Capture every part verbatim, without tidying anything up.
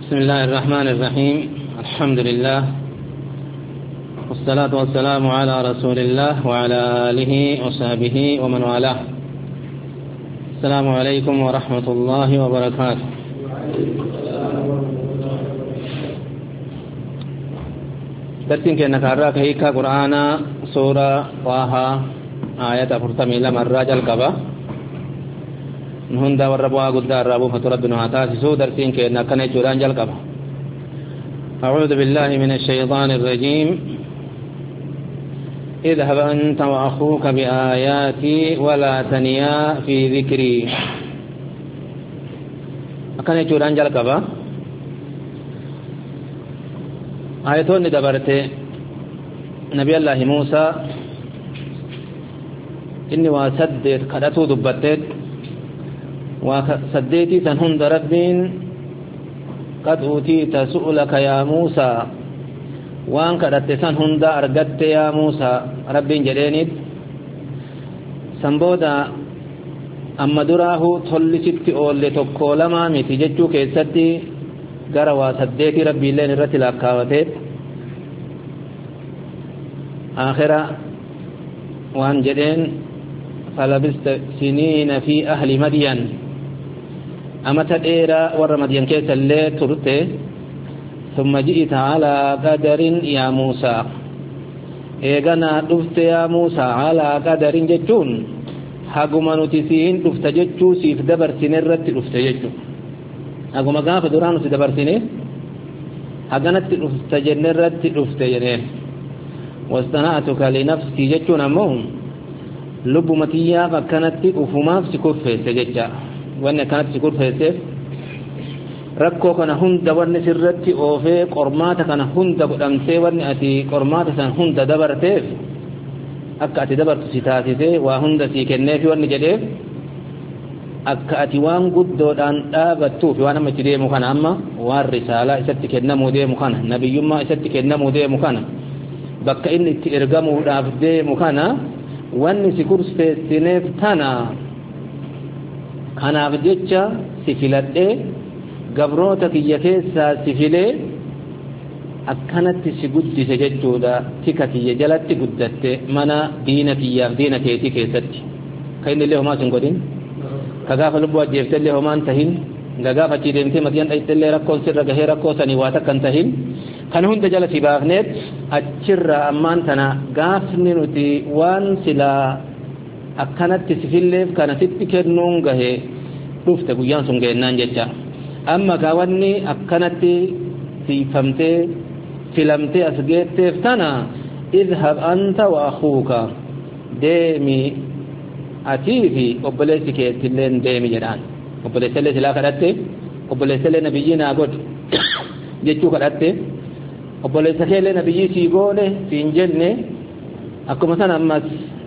بسم الله الرحمن الرحيم الحمد لله والصلاة والسلام على رسول الله وعلى آله وصحبه ومن والاه. السلام عليكم ورحمة الله وبركاته. درسين كنا كارا كهيكا قرآن سورة طه آية فرتمي لما الرجل كبا نهندا والربوا قدار ربو فتربنا عتاسسو درسين كنا كنا جوران جل كبا. أعوذ بالله من الشيطان الرجيم. اذهب أنت وأخوك بآياتي ولا تنيا في ذكري. كنا جوران جل كبا. آياتون دبرت نبي الله موسى إني واسدت قدتو دبتت وسديتي سنهند ربين قد أوتيت سؤلك يا موسى وان قدت سنهند أرقدت يا موسى ربين جرينيت سنبودا أما دراه تولست أولي تقولما متججو كيستي قروا سديتي ربي اللين الرتل أكاوتت آخرة وان جرين فلبست سنين في أهل مدين أما تدير ور مدين كيس اللي ترته ثم جئت على قدر يا موسى إيغانا دفت يا موسى على قدر جتون حقما نتسين دفت جتو سيف دبر سنرت دفت جتو حقما قاف دورانو سي دبر سنه حقنت دفت جنرت دفت جنين واصطنعتك لنفسي جتو نموهم لب متيا فكانت أفهماف سكوفه سججا وأن كانت سكوفه ركو كان هند وأن سرت أوفي قرمات كان هند قدمتي وأن أتي قرمات سان هند دبرتي أكا أتي دبرت ستاتي وهند سيكنيفي وأن جديف أكا أتي وان قدو دان آبتو في وانا مجدي مخانا أما وان رسالة إستك النمو دي مخانا نبي يما إستك النمو دي مخانا بكا إني تإرقامو دافدي مخانا wanni si kurfeessineef tana kanaaf jecha si filadhee gabroota kiyya keessaa si filee akkanatti si guddise jechuudha. tika kiyya jalatti guddatte mana diina kiyyaaf diina keetii keessatti ka inni illee homaa sin godhin ka gaafa lubbuu ajjeefte illee homaan tahin ga gaafa achii deemtee madiyan dhayte illee rakkoon sirra gahee rakkoo sanii waa takkan tahin kan hunda jala si baafneet achirra ammaan tana gaafni nuti waan silaa akkanatti si filleef kana sitti kennuun gahe dhufte guyyaan sun geennaan jecha amma gawanni akkanatti siifamtee filamtee as geetteef tana idhab anta wa akhuuka deemi atii fi obboleessi keettilleen deemi jedhaan. obboleessillee silaa kadhatte obboleessillee nabiyyi naa godhu jechuu kadhatte obboleessa keellee nabiyyi sii goone siin jenne akkuma san ammas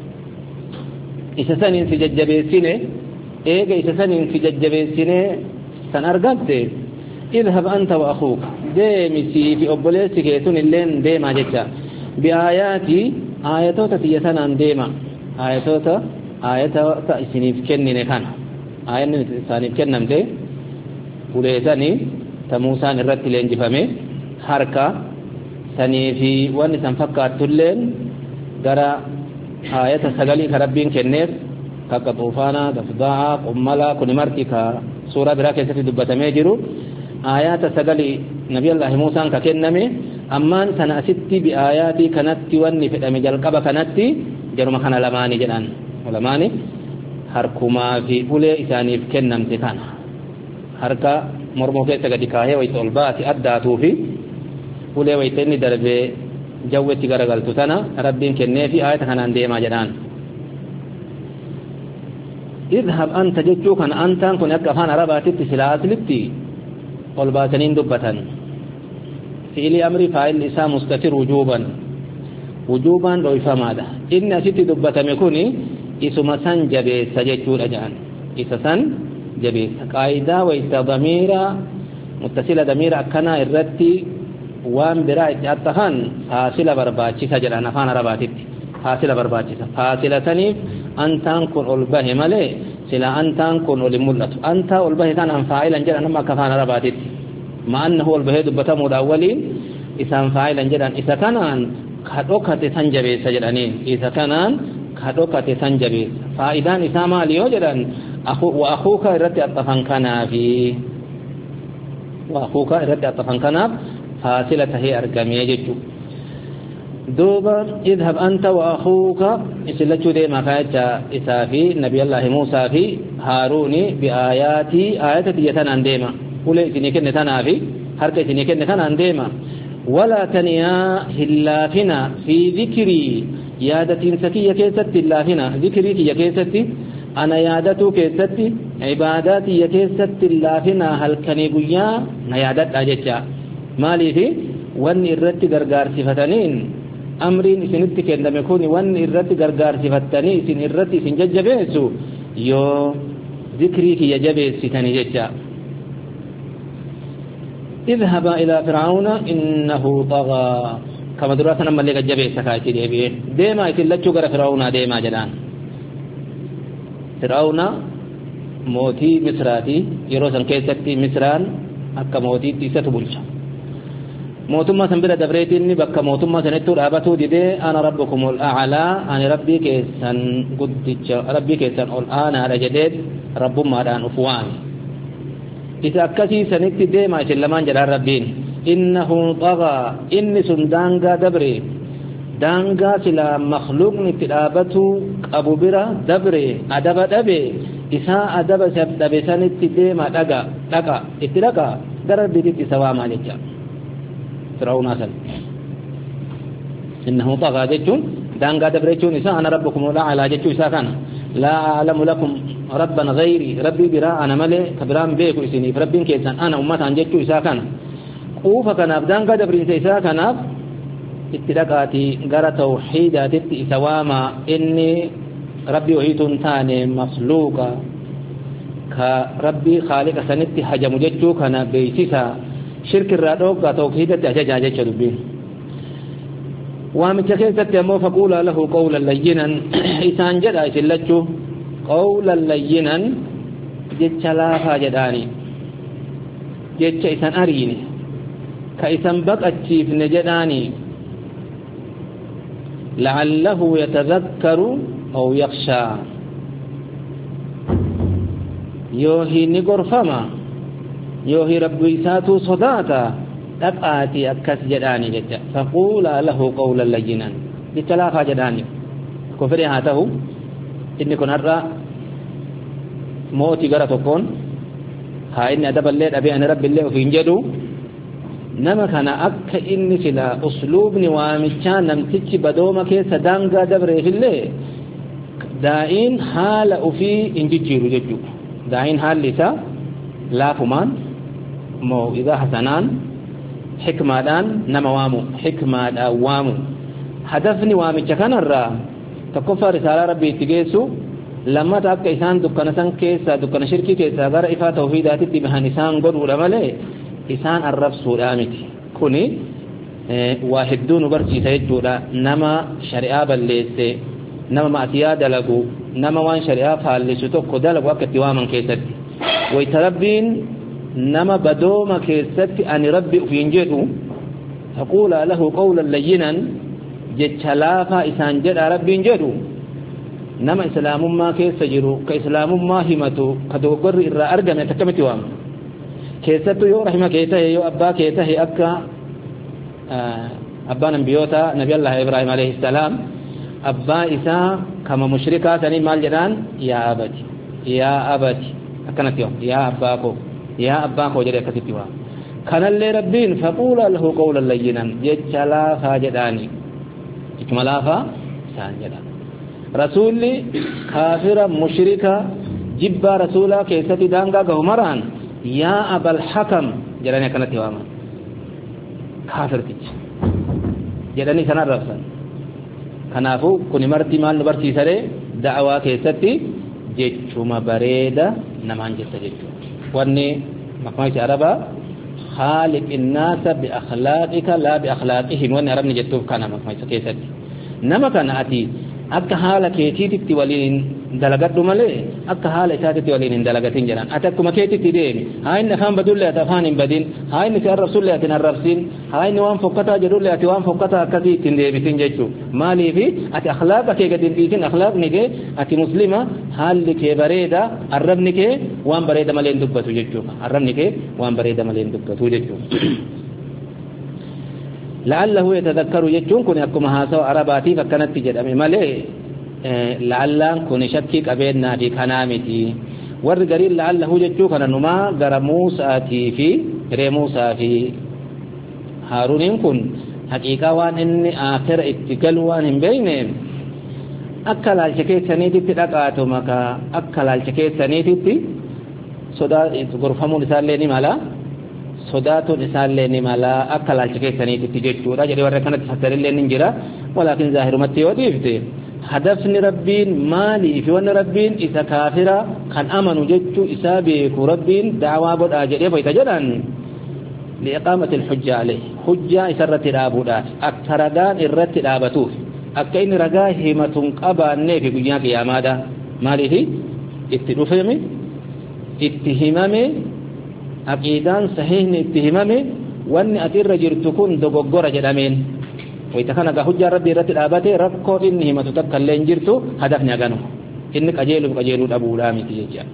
isa saniin si jajjabeessine eega isa saniin si jajjabeessine san argatte idhab anta wa akhuuka deemi sii fi obboleessi keetun illeen deemaa jecha biaayaati aayatoota tiyya sanaan deema aayatoota aayatoota isiniif kennine kana ayanni isaaniif kennamte uleesanii ta Muusaan irratti leenjifame harka sanii fi wanni san fakkaatulleen gara ayata sagalii ka rabbiin kenneef kakka tuufaana dafdaa qummala kuni marti ka suuraa biraa keessatti dubbatamee jiru ayata sagalii nabiyallaahi Muusaan ka kenname ammaan tana asitti bi ayatii kanatti wanni fedhame jalqaba kanatti jaruma kana lamaanii jedhan lamaanii harkumaa fi ulee isaaniif kennamte kana harka mormoo keessa gadi kaahee wayita ol baati addaatuu fi ulee wayita inni darbee jawwetti garagaltu tana rabbiin kennee fi ayata kanaan deemaa jedhaan. idhab anta jechuu kana antaan kun akka afaan arabaatitti silaa aslitti ol baasaniin dubbatan fi'ilii amri faa'illi isaa mustatir wujuuban wujuuban dhoyfamaadha. inni asitti dubbatame kuni isuma san jabeessa jechuudha jedhan isa san jabeessa qaayidaa wayta damiira muttasila damiira akkanaa irratti waan biraa itti attahan faasila barbaachisa jedhan afaan arabaatitti faasila barbaachisa faasila saniif antaan kun ol bahe malee sila antaan kun ol mul'atu anta ol bahe tan an faa'ilan jedhan amma akka afaan arabaatitti مع أنه هو البهيد بتمو الأولين إسان فاعلا جدا إذا كان كدوكة سنجبي سجدانين إذا كان كدوكة سنجبي فإذا إساما ليو جدا أخو وأخوك إرتي أطفن كنا في وأخوك إرتي أطفن كنا فاصلة هي أرقامية جدو دوبا اذهب أنت وأخوك إسلتشو دي ما كايتا إسافي نبي الله موسى في هاروني بآياتي آياتي يتنان ديما قولي سنكن تنافي حركة سنكن تنان ديما ولا تنيا هلافنا في ذكري يادة سكية كيست اللافنا ذكري كي كيست أنا يادتو كيست عباداتي كيست اللافنا هل كنيبويا نيادت أججا مالي في وان إرت غرغار صفتنين أمرين سنت كندم يكون وان إرت غرغار صفتنين سن إرت سن ججبيسو يو ذكري كي يجبيس ستني ججا اذهب إلى فرعون إنه طغى كما دراسنا ملك جبيس كايتي دي ديما يتلچو غر فرعون ديما جدان فرعون موتي مصراتي يروسن كيستي مصران akka mootiitti isatu bulcha mootummaa san bira dabreetinni bakka mootummaa sanattu dhaabatuu didee ana rabbukumul a'laa ani rabbii keessan guddicha rabbii keessan ol aanaadha jedhee rabbummaadhaan uf waame isa akkasii sanitti deemaa isin lamaan jedhaan rabbiin innahu tagaa inni sun daangaa dabre daangaa silaa makhluuqni itti dhaabatuu qabu bira dabre adaba dhabe isaa adaba isa dhabe sanitti deema dhaga dhaqa itti dhaqa gara biditti sawaamaa jecha fir'auna san innahu tagaa jechuun daangaa dabre jechuun isaa ana rabbukum la'ala jechuu isaa kana laa a'lamu lakum rabban ghayri rabbii biraa ana malee ka biraan beeku isiniif rabbiin keessan ana ummataan jechuu isaa kana quufa kanaaf daangaa dabriinsa isaa kanaaf itti dhaqaatii gara tawhiidaatitti isa waamaa inni rabbii wahiituun taane makhluuqa ka rabbii khaaliqa sanitti hajamu jechuu kana beeksisa shirki irraa dhooggaa tawhiidatti ajajaa jecha dubbiin waamicha keessatti ammoo faquulaa lahu qawlan layyinan isaan jedha isin lachuu qawlan layyinan jecha laafaa jedhaani jecha isan ariine ka isan baqachiifne jedhaani la'allahu yatadhakkaru أو يخشى يوهي نغرفما يوهي ربي ساتو صداتا تبعاتي أكس جداني جدا فقولا له قولا لينا بتلاقى جداني كفري هاته إني كن أرى موتي غرة تكون ها إني أدب الليل أبي أن رب الله في انجدو نما كان أكا إني سلا أسلوب نوامشان نمتج بدوما كيسا دانغا دبري في الليل دائن حال أفي إنجيرو جدو دائن حال لسا لا فمان مو إذا حسنان حكمة دان نموامو حكمة دوامو هدفني وامي كان الرا تكفى رسالة ربي تجيسو لما تابك إسان دكان سان كيسا دكان شركي كيسا غير إفا توحيداتي تبهان إسان قد ولمالي إسان الرب سودامتي كوني اه واحد دون برسي سيجودا نما شريعة بالليسي nama maasiyaa dalagu nama waan shari'aa faallisu tokko dalagu akka itti waaman keessatti wayta rabbiin nama badooma keessatti ani rabbi ufiin jedhu taquula lahu qawlan layyinan jecha laafaa isaan jedha rabbiin jedhu nama islaamummaa keessa jiru ka islaamummaa himatu ka dogoggorri irraa argame akkamitti waama keessattuu yoo rahima kee tahe yoo abbaa kee tahe akka abbaan anbiyoota nabi allah ibrahim alayhi salaam أبا إسا كما مشركا سني مال جدان يا أبتي يا أبتي أكنت يوم يا أباكو يا أباكو جري كتبتوا كان اللي ربين فقول له قولا لينا يجلا فاجداني يجملا فسانجدان رسولي كافرا مشركا جبا رسولا كيستي دانغا غمران يا أبا الحكم جراني كانت يوم كافر تج جراني سنة رفسان kanaafu kuni marti maal nu barsiisare da'awaa keessatti jechuma bareeda namaan jetta jechuudha wanni maqaa arabaa خالق الناس بأخلاقك لا بأخلاقهم وأن أربني جتوب كان مقايسة كيستي نما كان أتي أك حالك يتيتي ولين dalagadhu malee akka haala isaatitti waliin hin dalagatin jedhan ati akkuma keetitti deemi haa inni afaan badulle ati afaan hin badin haa inni si arrabsulle ati hin arrabsin haa inni waan fokkataa jedhulle ati waan fokkataa akkasii ittiin deebisin jechuu maaliifi ati akhlaaqa kee gadi hin dhiisin akhlaaqni kee ati muslima haalli kee bareeda arrabni kee waan bareeda malee hin dubbatu jechuu arrabni kee waan bareeda malee hin dubbatu jechuu لعله يتذكر يجون كن يكما هاسو عرباتي فكانت جدامي مالي لعلان كن شكي قبيلنا في كنامتي ورغري لعله يجو كان نما غر موسى في ري موسى في هارون كن حقيقه وان ان اخر اتقال وان بينهم اكل الشكي سنيتي تدقاتو مكا اكل الشكي سنيتي صدا غرفمو لسالني مالا صداتو لسالني مالا اكل الشكي سنيتي جچودا جدي ور كانت فسرلن انجرا ولكن ظاهر متي وديفته هدفني ربين مالي في ون ربين إذا كافرة كان أمنوا جدت إسابيك ربين دعوة بدا جدي فيتجدن لإقامة الحجة عليه حجة إسرت الآبودات أكتردان إرت الآبتوف أكين رقاهمة قباني في قياك يا ماذا مالي في اتنفهمي اتهمامي أكيدان صحيح اتهمامي وأن أتر جرتكون دقوقور جدامين ويتكنا كحجة ربي رت الآبات ركو إنه ما تتكلم جرتو هدفنا كانوا إنك أجيلو أجيلو أبو لامي تيجي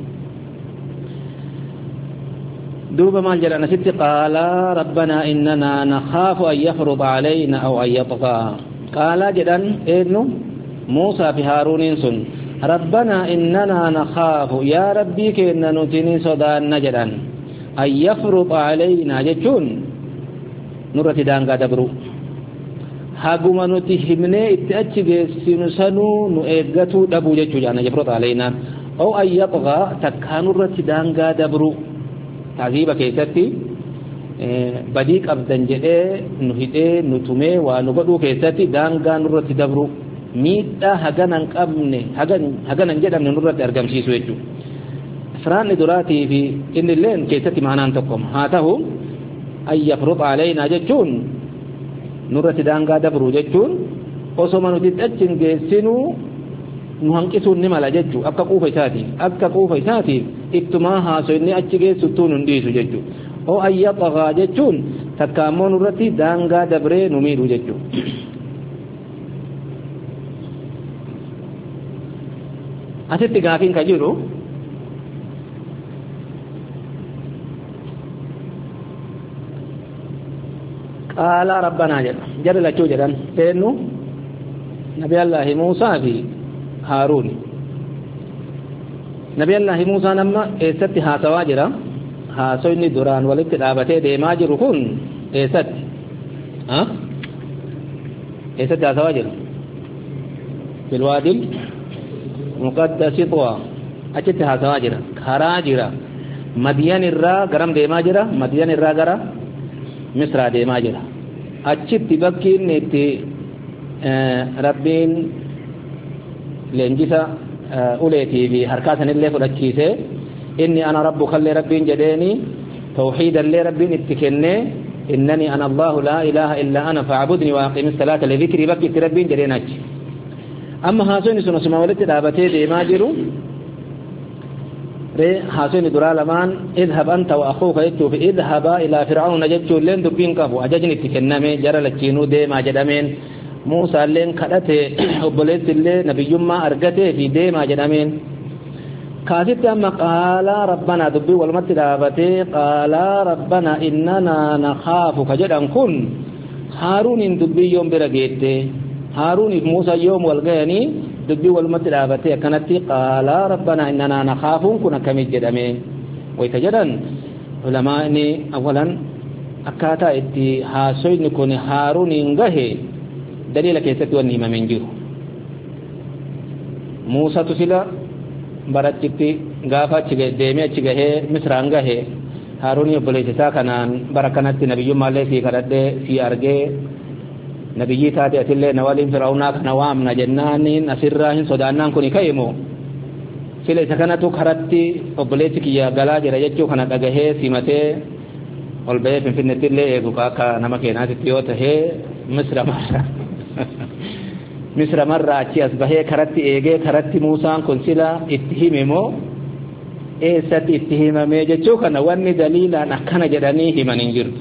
دوب ما جرى نسيت قال ربنا إننا نخاف أن يفرض علينا أو أن يطغى قال جدا إنه موسى في هارون سن ربنا إننا نخاف يا ربي كأننا نتني صدان نجدا أن يفرض علينا جتون نورة دانغا دبرو haguma nuti himne itti achi geessinu sanuu nu eeggatu dhabuu jechuu jaana jafrota alaynaa oo ayyatgha takkaanurratti daangaa dabru taziba keessatti badii qabdan jedhee nu hidhee nu tumee waa nu godhuu keessatti daangaa nurratti dabru miidhaa haganan qabne hagan haganan jedhamne nurratti argamsiisu jechuu firaanni duraatii fi inni illeen keessatti maanaan tokkoma haa ta'u ayyafrota alaynaa jechuun nurratti daangaa dabru jechuun osoma nuti achin geessinu nu hanqisuun ni mala jechuu akka quufa isaati akka quufa isaati ittumaa haaso inni achi geessuttuu nun dhiisu jechuu oo ayyatgha jechuun takka ammoo nurratti daangaa dabree nu miidhu jechuu asitti gaafiin ka jiru قال ربنا جل جل لچو جدان تنو نبي الله موسى في هارون نبي الله موسى نما اسات هاسوا جرا هاسو ني دوران ولت دابته ديما جرو كون اسات ها اسات هاسوا جرا بالوادي المقدس طوا اچت هاسوا جرا خرا جرا مدين الرا غرم ديما جرا مدين الرا غرا مصر deemaa jira achitti bakkiin itti rabbiin leenjisa uleetii fi harkaa sanillee fudhachiise inni ana rabbukallee rabbiin jedheeni tawhiidallee rabbiin itti kennee innani ana allahu laa ilaaha illaa ana fa'budni wa aqimis salaata lidhikri bakki itti rabbiin jedheen achi amma haasonni sun osuma walitti dhaabatee deemaa jiru حاسين درا لمان اذهب أنت وأخوك يجتو في اذهبا إلى فرعون جتو لين دبين كفو أججني تكنمي جرى لكينو دي ما جدامين موسى لين كدته وبليت اللي نبي ما أرقته في دي ما جدامين كاسيت أما قال ربنا دبي والمتلابتي قال ربنا إننا نخاف كجدن كن هارون دبي يوم برقيته هارون موسى يوم والغيني دبي والمتلابتي كانت قال ربنا إننا نخاف كنا كم جدامين ويتجدن علماء أولا أكاتا إتي هاسوين كون هارون إنغه دليل كيست ونهم من جير موسى تسلا براتشتي غافا تشغي ديمي تشغي مصر أنغه هارون يبليسا كانان بركانت نبي مالي في كرد في أرغي نبي تاتي أتلي نوالين فرعوناك نوامنا جنانين أسراهن صدانان كوني كيمو sila isa kanatu karatti obboleessi kiyya galaa jira jechuu kana dhagahee simatee ol bahee finfinneettillee eegu akka nama keenaatitti yoo tahee misra maara misra marraa achi as bahee karatti eegee karatti Muusaan kun sila itti hime moo eessatti itti himamee jechuu kana wanni daliilaan akkana jedhanii himan hin jirtu.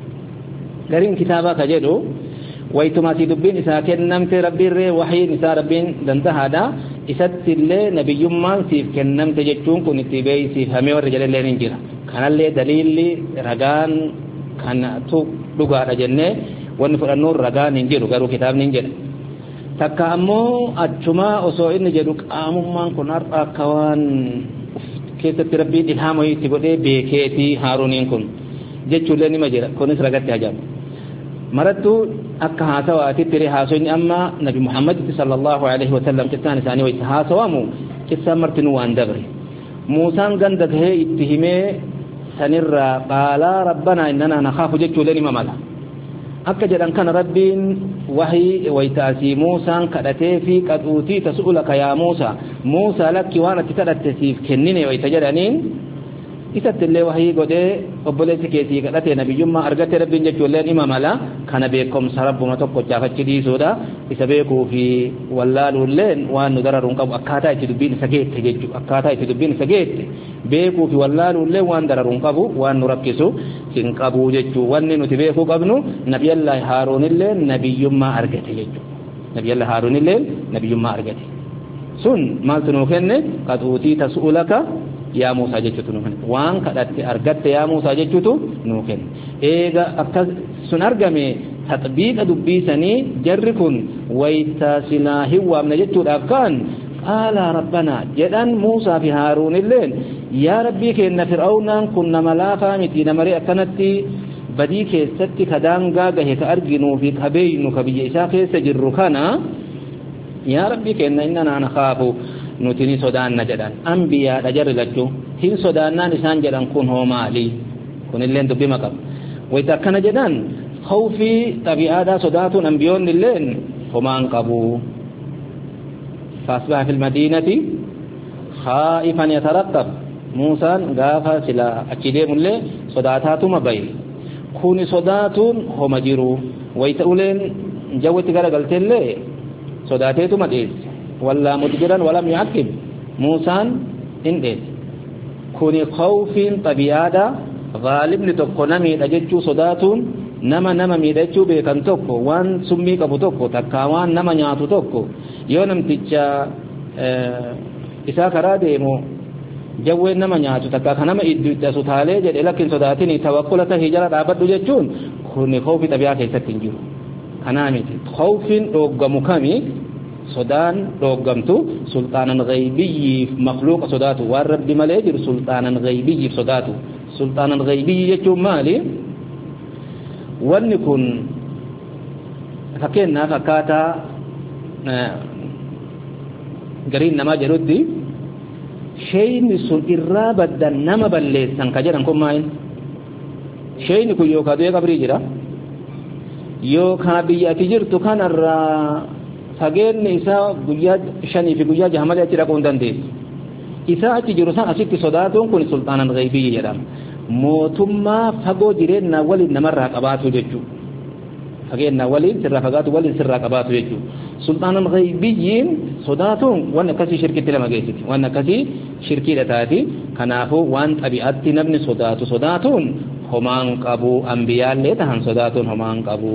Gariin kitaabaa ka jedhu waytuma si dubbiin isaa kennamte rabbiirree wahiin isaa rabbiin dandahaadha isatti illee nabiyyummaan siif kennamte jechuun kun itti beeksifamee warri jedhallee hin jira. Kanallee daliilli ragaan kanatu dhugaadha jennee wanni fudhannuun ragaan hin jiru garuu kitaabni hin jedha. Takka ammoo achuma osoo inni jedhu qaamummaan kun har'a akka waan keessatti rabbiin ilhaama itti godhee beekeetii Haaruuniin kun jechuullee nima jira kunis ragatti hajamu. Marattu akka haasawaatitti haasawni amma Nabi Muhammad sallallahu alaihi wa sallam qissaan isaanii wayta haasawamu qissaan martinuu waan dabre. Muusaan ganda tahee itti himee sanirraa qaalaa rabbanaa innanaa nakhaafu jechuullee nima mala. Akka jedhan kana rabbiin wahii waytaasii Muusaan kadhatee fi qaxuutii tas'ulaka yaa Muusaa Muusaa lakki waan ati kadhatte siif kennine wayta jedhaniin isatti illee wahii godhee obboleessi keessii kadhatee nabiyyummaa argatte rabbiin jechuulleen ima mala kana beekumsa rabbuma tokkochaaf achi dhiisuudha isa beekuu fi wallaaluulleen waan nu dararuun qabu akkaataa itti dubbiin isa geette jechuudha akkaataa itti dubbiin isa geette beekuu fi wallaaluulleen waan dararuun qabu waan nu rakkisu hin qabu jechuudha wanni nuti beekuu qabnu nabiyallaahi Haaruunillee nabiyyummaa argate jechuudha nabiyallaahi Haaruunillee nabiyyummaa argate sun maaltu nuu kenne qaxuutii tas'ulaka yaa Muusaa jechuutu nuu kenne waan kadhatte argatte yaa Muusaa jechuutu nuu kenne eega akkas sun argame tatbiiqa dubbiisanii jarri kun wayta silaa hin waamne jechuudhaaf kaan qaala rabbanaa jedhan Muusaa fi Haaruunilleen yaa rabbii keenna fir'aawnaan kun nama laafaa miti namaree akkanatti badii keessatti kadaangaa gahe ka arginuu fi ka beeynu ka biyya isaa keessa jirru kana yaa rabbii keenna innanaa nakhaafu nuti ni sodaanna jedhan anbiyaadha jarri lachuu hin sodaannaan isaan jedhan kun hoo maalii kunilleen dubbima qaba wayta akkana jedhan khawfii xabi'aadhaa sodaatuun anbiyoonni illeen homaan qabu فأصبح في المدينة خائفا يترقب موسى غافا سلا أكيدهم اللي صداتات مبين كوني صداتون هم جيرو ويتقولين جوتي قال قلت اللي صداتيتو مديس ولا متجرا ولم يعقب موسى انديس كوني خوف طبيعة غالب لتقنمي لججو صداتون نما نما ميدچو beekan tokko waan summii qabu tokko takka waan nama nyaatu tokko yoo namticha isaa karaa deemu jawween nama nyaatu takka kanama iddu sutaalee jedhe lakkin sodaatini tawakkulata hijara dhaabadhu jechuun kun khawfi tabi'a keessatti hin jiru kanaa miti khawfin dhoggamu kami sodaan dhoggamtu sultaanan ghaybiyyiif makhluuqa sodaatu waan rabbi malee jiru sultaanan ghaybiyyiif sodaatu sultaanan ghaybiyyi jechuun maali wanni kun fakkeenyaaf akkaataa gariin namaa jedhutti shayni sun irraa baddan nama balleessan ka jedhan kun maal shayni kun yookaan du'ee qabrii jira yookaan biyya ati jirtu kanarraa fageenni isaa guyyaa shanii fi guyyaa jaha malee achi dhaquu hin dandeessu isaa achi jiru san asitti sodaatuun kun sultaanan ghaybiyyi jedhama mootummaa fagoo jireenya waliin namarraa qabaatu jechuudha fageenya waliin sirraa fagaatu waliin sirraa qabaatu jechuudha sultaanan ghaybiyyiin sodaatuun waan akkasii shirkitti lama geessiti waan akkasii shirkiidha taati kanaafuu waan xabi'atti namni sodaatu sodaatuun homaan qabu anbiyaallee tahan sodaatuun homaan qabu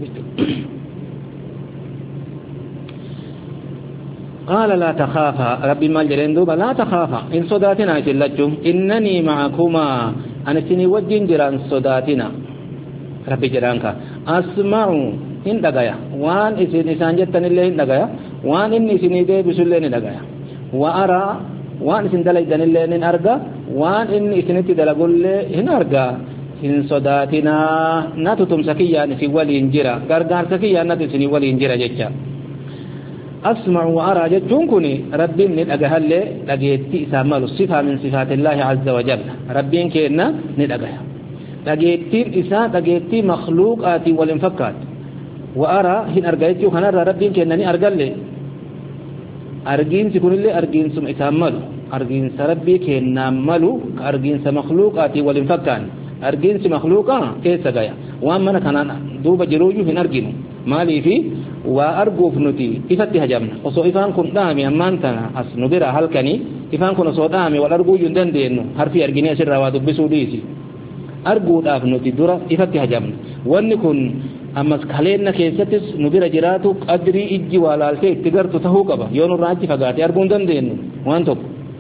قال لا تخافا ربي ما جرين دوبا لا تخافا إن صداتنا إتلجم إنني معكما أنا سني وجين جران صداتنا ربي جرانك أسمع إن دقايا وان إسن إسان جتن الله إن دقايا وان إن إسني دي بسل الله إن دقايا وأرى وان إسن دلجن الله إن أرقى وان إن إسن تدلق الله إن أرقى إن صداتنا ناتتم سكيا نسي ولي انجرا غرغار سكيا ناتسني ولي انجرا جتشا أسمع وأرى جدون كوني ربين ندقها اللي لقيتي إسامل الصفة من صفات الله عز وجل ربين كينا ندقها لقيتي إساء لقيتي مخلوقات والانفكات وأرى هن أرقيتي وخنرى ربين كينا نأرقل لي أرقين سيكون اللي أرقين سم إسامل أرقين سربي كينا ملو أرقين سمخلوقات والانفكان أرقين سمخلوقا كيسا قايا وأما كان دوب جروجو هن أرقينو مالي في وأرجوف نتي إفتها جمنا وصو إفان كن دامي أمانتنا أس نبرا هلكني إفان كن صو دامي والأرجو يندن دينو حرفي أرجني أسر رواد بسوديسي أرجو داف نتي درا إفتها جمنا ونكون أما سكالين كيستس نبرا جراتو أدري إجي والالتي تقرت تهوكبا يون الراجي فقاتي أرجو دن دينو وانتو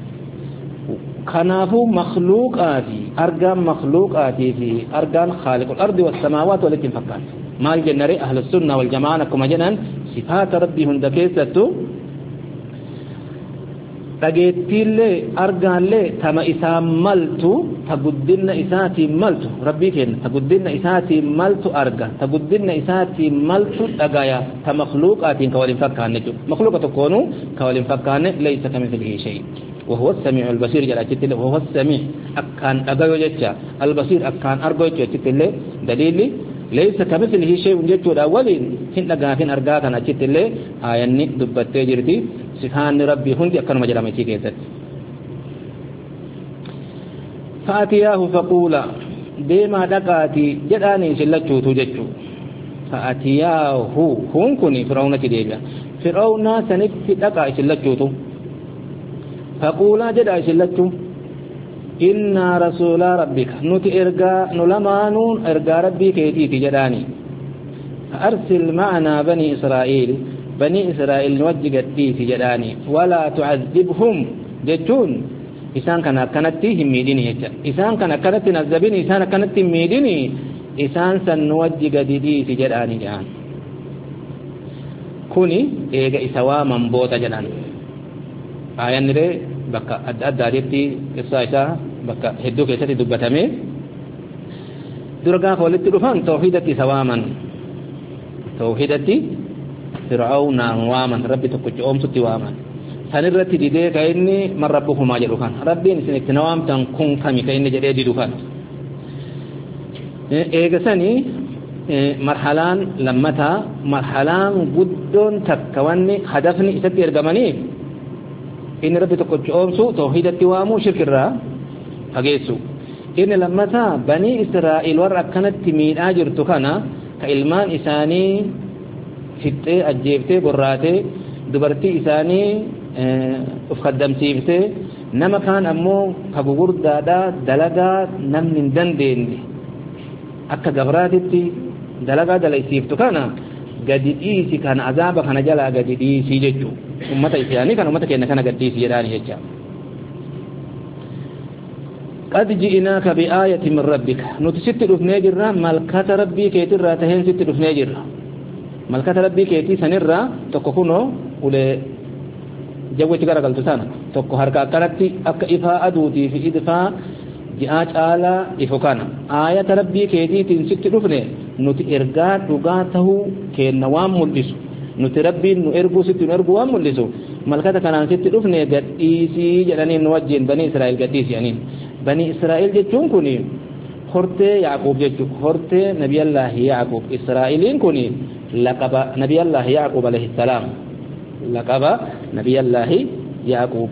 كنافو مخلوقاتي أرجان مخلوقاتي في أرجان خالق الأرض والسماوات والتي فكات ما الجنري أهل السنة والجماعة كما جنان صفات ربي هندكيستو تجتيل أرجان لي تما إسام ملتو تقدلنا إساتي ملتو ربي كين تقدلنا إساتي ملتو أرجان تقدلنا إساتي ملتو أجايا تمخلوقات كوالين فكان نجو مخلوقات تكونوا كوالين فكان ليس كمثله شيء وهو السميع البصير جل جلاله وهو السميع أكان أجايا جتة البصير أكان أرجو جتة دليل ليس كمثله شيء جتة الأولين هن أجاهن أرجاتنا جتة آياني دبت تجرتي سبحان ربي هندي أكن مجرى مشي كيسات فأتياه فقولا ديما دقاتي جداني سلتشو تجتشو فأتياه هون كوني فرعون تديبيا فرعون سنت دقا سلتشو فقولا جدا سلتشو إنا رسول ربك نتي إرقا نلمانون إرقا ربي كيتي جداني فأرسل معنا بني إسرائيل بني إسرائيل نوجه قديس جداني ولا تعذبهم جتون إسان كان كانت هميديني يجا إسان كان كانت نذبيني إسان كانت هميديني إسان سنوجه قديس جداني جان كوني إيجا إسوا من بوتا جدان آيان نري بكا أد أد داريتي قصة إسا بكا هدو كيساتي دبتامي درقا خولت رفان توحيدتي سواما توحيدتي فرعون واما ربي تكوچ اوم ستي واما سنرتي ديده كايني من ربكما جدو كان ربي سنك نوام تن كون كامي كايني جدي ديدو كان ايغسني مرحلان لمتا مرحلان غدون تكواني هدفني ستي ارغماني ان ربي تكوچ اوم سو توحيدتي وامو شرك الرا فغيسو ان لمتا بني اسرائيل ور كانت ميد اجرتو كان كالمان اساني فتة أجيبته براته دبرتي إساني أف خدمتيبته نما كان أمو كبور دادا دلقا نم من دندين أكا قبراتي دلقا دلقا كان قد إيسي كان عذابا كان جلا قد إيسي ججو أمتا إساني كان أمتا كينا كان قد إيسي جراني ججا قد جئناك بآية من ربك نتست رفني جرا ملكة ربي كيتر راتهين ست رفني جرا ملكة ربي كيتي سنرى تكوكونو ولي جوتي غرقلتو سانا تكو هركا كرتي أك إفاء أدوتي في إدفاء جاءت آلا إفوكانا آية ربي كيتي تنسك رفني نتي إرقات رقاته كي نوام ملسو نتي ربي نو إرقو ست نرقو وام ملسو ملكة كان ست رفني قد إيسي جلاني نوجين بني إسرائيل قد إيسي يعني بني إسرائيل جتشون كوني خورتي يعقوب جتشو خورتي نبي الله يعقوب إسرائيلين كوني لقب نبي الله يعقوب عليه السلام لقب نبي الله يعقوب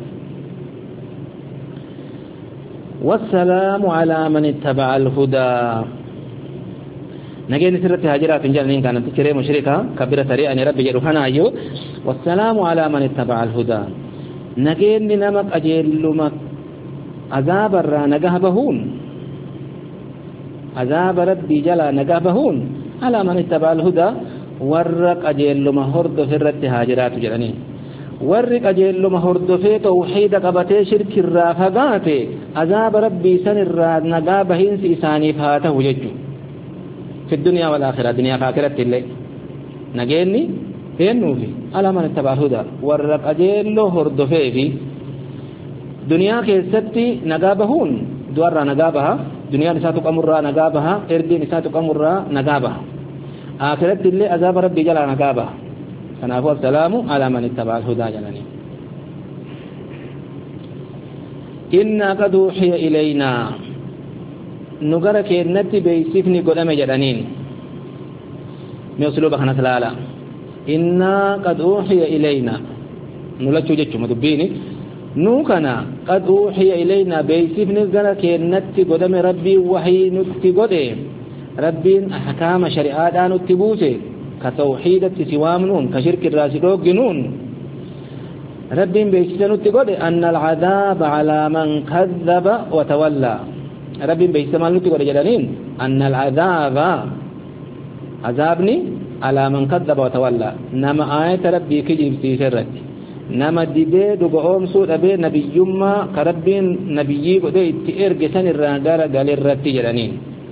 والسلام على من اتبع الهدى نجيني سرت هاجرات جنين كانت تشري مشركة كبيرة سريعة أن ربي يروحنا أيو والسلام على من اتبع الهدى نجيني نمك أجيل لمك عذاب الرا نجهبهون عذاب ربي جلا نجهبهون على من اتبع الهدى ورق أجيل ما هرد في الرت هاجرات جنين ورق أجيل ما هرد في توحيد قبته شرك الرافقات عذاب ربي سن الراد نجابهين سيساني فاته وججو في الدنيا والآخرة الدنيا فاكرة اللي نجيني هنو في على من اتبع الهدى ورق أجيل هرد في دنيا كيستي نجابهون دوار نجابها دنيا نساتك أمرها نجابها إردي نساتك أمرها نجابها آخرت اللي عذاب ربي جل نقابه فنافو السلام على من اتبع الهدى جلني إنا قد أوحي إلينا نقرأ كيرنتي بيسفني قدام جلنين ميوصلوا بخنا سلالة إنا قد أوحي إلينا نلتشو جتشو مدبيني نوكنا قد أوحي إلينا بيسفني قرأ كيرنتي قدام ربي وحي نتي قدام ربين أحكام شريعات نتبوسه كتوحيدة سوامنون كشرك الراسلوك جنون رب بيسنو تقول أن العذاب على من كذب وتولى رب بيسمالو تقول جدانين أن العذاب عذابني على من كذب وتولى نما آية ربي كجيب سيسرت نما ديدي دقوم سود أبي نبي يما كربين نبيي قد ارجسن الرادار قال الرتي جدانين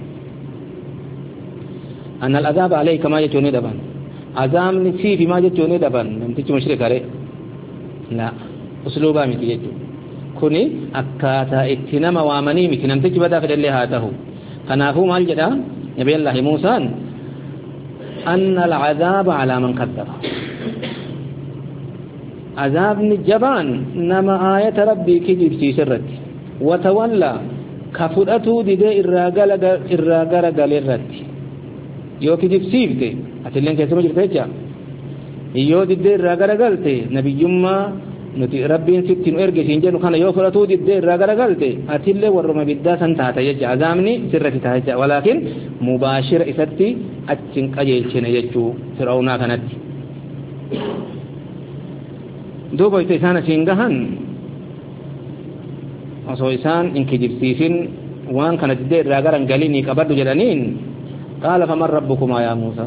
أن العذاب عليه كما يجوني دبان عذاب نسي فيما يجوني دبان نمتج مشرك عليه لا أسلوبا متي يجو كوني أكاتا اتنما وامني متي نمتج بدا في اللي هاته فنافو مال جدا نبي الله موسى أن العذاب على من كذب عذاب نجبان نما آية ربي كجيب سيسرت وتولى كفرأتو دي الراغل الراغل قال الرت yoo kijibsiifte atilleen keessuma jirte jecha yoo diddee irraa garagalte nabiyyummaa nuti rabbiin sitti nu erge siin jennu kana yoo fudhatuu diddee irraa garagalte atillee warruma biddaa san taata jecha azaabni sirratti taata jecha walaakin mubaashira isatti achin qajeelchine jechuu fir'aawnaa kanatti duuba isa isaan asiin gahan osoo isaan hin kijibsiisin waan kana diddee irraa garan galinii qabadhu jedhaniin قال فمن ربكما يا موسى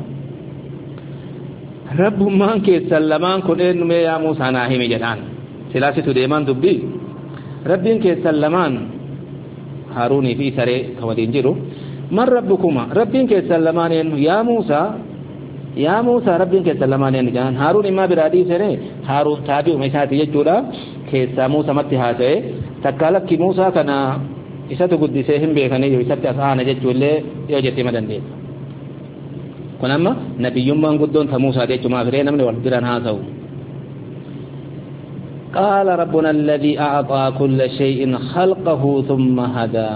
رب من كسلمان كن يا موسى ناهي جدان سلاسة ديمان دبي رب كسلمان هاروني في سري كودين جرو من ربكما رب كسلمان يا موسى يا موسى رب كسلمان جدان هارون ما برادي سري هارون تابي ومساتي يجودا كيسا موسى متي هاتي تكالك موسى كنا isatu guddisee hin beekanii yoo isatti asaana jechuullee yoo jettee madandee kun amma nabiyyummaan guddoon ta Muusaa jechuudha firee namni wal biraan haasa'u قال ربنا الذي أعطى كل شيء خلقه ثم هدى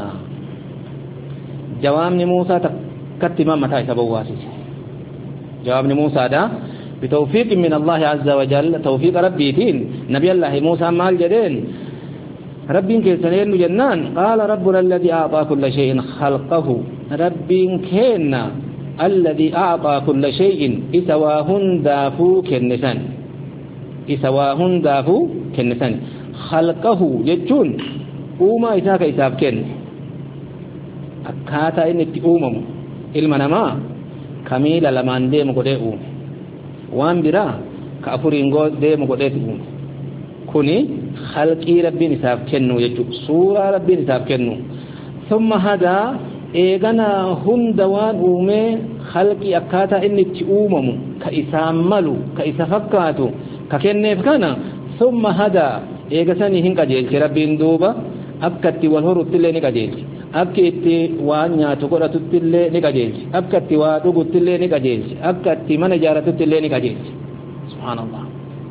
جواب موسى كتم متى سبواسي جواب موسى ده بتوفيق من الله عز وجل توفيق ربي تين نبي الله موسى مال جدين رب كيسنين جنان قال ربنا الذي أعطى كل شيء خلقه رب كينا الذي أعطى كل شيء إسواهن دافو كنسان إسواهن دافو كنسان خلقه يجون أوما إساك إساب كن أكاتا إن أومم إلمنا كميل لمن ديم قد أوم وان برا كأفرين قد ديم قد أوم كوني خلقي ربي نساب كنو يجو سورة ربي نساب كنو ثم هذا إيغانا هندوان أومي خلقي أكاتا إني تأومم كإساملو كإسافكاتو ككنف كان ثم هذا إيغساني هنكا جيلش ربي ندوبا أكتي والهورو تلي نكا جيلش أكتي وانيا تقرأ تلي نكا جيلش أكتي وادوغو تلي نكا جيلش أكتي منجارة تلي نكا جيلش سبحان الله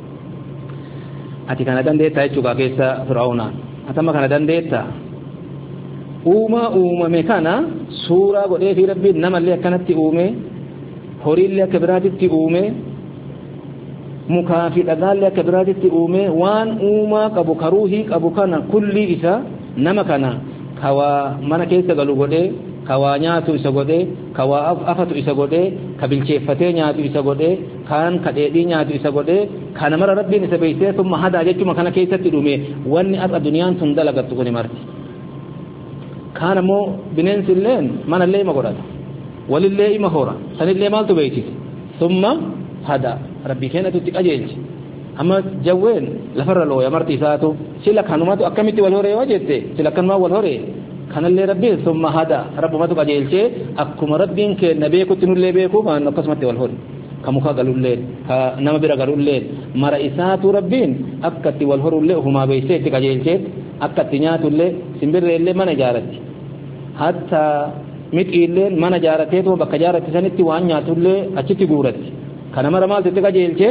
ati kana dandeetta jechuudha keessa fir'aawnaan atama kana dandeetta uuma uumame kana suuraa godhee fi rabbiin namallee akkanatti uume horiillee akka biraatitti uume mukaa fi dhagaallee akka biraatitti uume waan uumaa qabu karuuhii qabu kana kulli isa nama kana kawaa mana keessa galu godhee kawaa nyaatu isa godhee kawaa afatu isa godhee kabilcheeffatee nyaatu isa godhee kaan kadheedhii nyaatu isa godhee kana mara rabbiin isa beeksee thumma hadaa jechuma kana keessatti dhume wanni as aduniyaan tun dalagattu kun marti kaan ammoo bineensi illeen manallee ima godhata walillee ima hora sanillee maaltu beeksise thumma hadaa rabbii keenyatutti qajeelche amma jawween lafarra looya marti isaatu sila kanumatu akkamitti wal horee yoo jette sila kanumaa wal horee kanallee rabbiin thumma hadaa rabbumatu qajeelche akkuma rabbiin kenna beekutti nullee beekuu maan akkasumatti wal hore kamuka galullee ka nama bira galullee mara isaatu rabbiin akkatti wal horullee ufumaa beeksee itti qajeelchee akkatti nyaatullee simbirreellee mana ijaaratti hatta midhiillee mana ijaarateetuma bakka ijaarratti sanitti waan nyaatullee achitti guuratti kana mara maaltu itti qajeelchee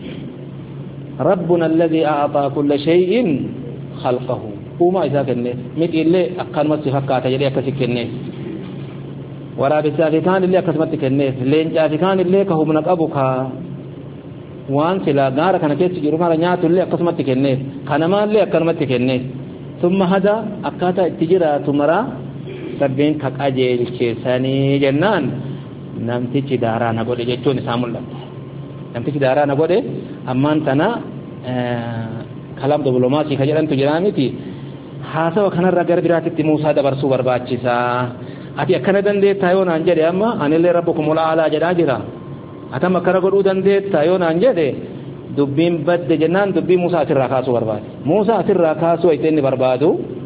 ربنا الذي أعطى كل شيء خلقه وما إذا كنه midhiillee akkanumatti fakkaata jedhee akkasi kenneef waraabessaa fi kaan illee akkasumatti kenneef leencaa fi kaan illee ka humna qabu ka waan sila gaara kana keessa jiru mara nyaatu illee akkasumatti kenneef kanamaallee akkanumatti kenneef thumma hada akkaataa itti jiraatu mara rabbiin ka qajeelcheessanii jennaan namtichi daaraa na godhe jechuun isaa mul'ata namtichi daaraa na godhe ammaan tana kalaam dipiloomaasii ka jedhantu jira miti haasawa kanarra gara biraatitti Muusaa dabarsuu barbaachisa ati akkana dandeettaa yoo naan jedhe amma anillee rabbukumul aalaa jedhaa jira atam akkana godhuu dandeettaa yoo naan jedhe dubbiin badde jennaan dubbii Muusaa asirraa kaasuu barbaade Muusaa asirraa kaasuu itti inni barbaadu